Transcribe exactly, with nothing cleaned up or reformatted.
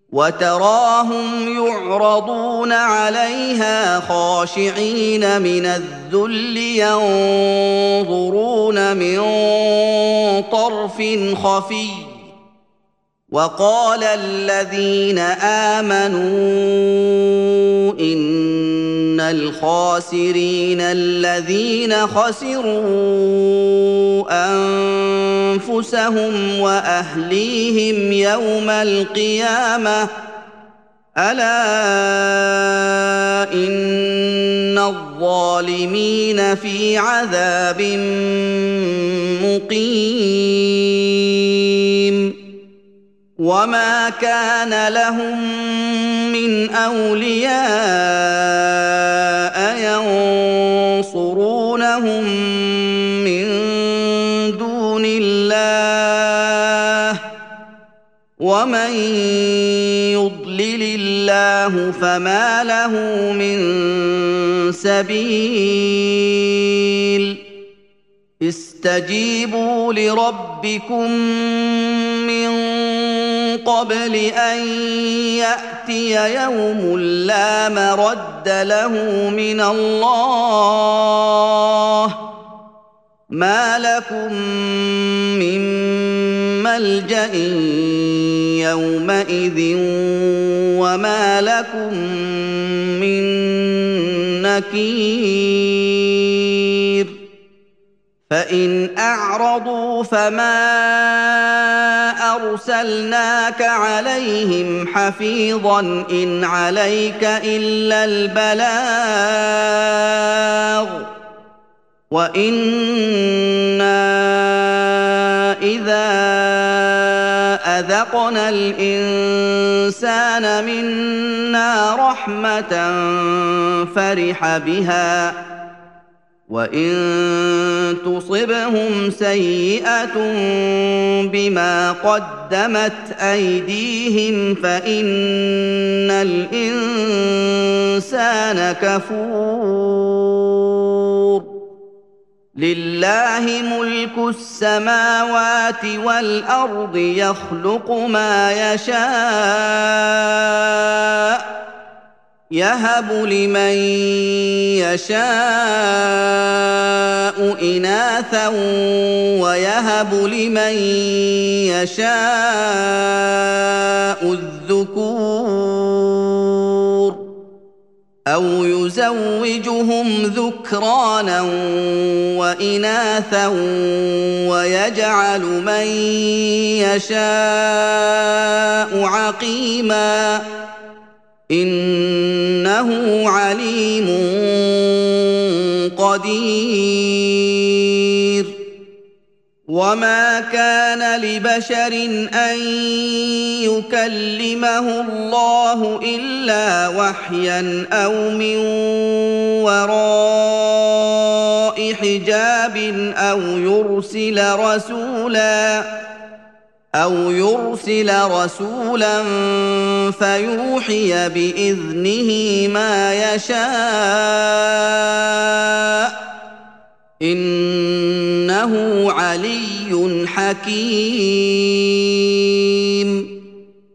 وتراهم يعرضون عليها خاشعين من الذل ينظرون من طرف خفي وقال الذين آمنوا إن الخاسرين الذين خسروا أنفسهم وأهليهم يوم القيامة ألا إن الظالمين في عذاب مقيم وما كان لهم من أولياء ينصرونهم من دون الله ومن يضلل الله فما له من سبيل استجيبوا لربكم من قبل أن يأتي يوم لا مرد له من الله ما لكم من ملجأ يومئذ وما لكم من نكير فإن أعرضوا فما أرسلناك عليهم حفيظا إن عليك إلا البلاغ وإنا إذا أذقنا الإنسان منا رحمة فرح بها وإن تصبهم سيئة بما قدمت أيديهم فإن الإنسان كفور لله ملك السماوات والأرض يخلق ما يشاء يهب لمن يشاء إناثا ويهب لمن يشاء الذكور أو يزوجهم ذكرانا وإناثا ويجعل من يشاء عقيما إنه عليم قدير وما كان لبشر أن يكلمه الله إلا وحيا أو من وراء حجاب أو يرسل رسولا أو يرسل رسولا فيوحي بإذنه ما يشاء إنه علي حكيم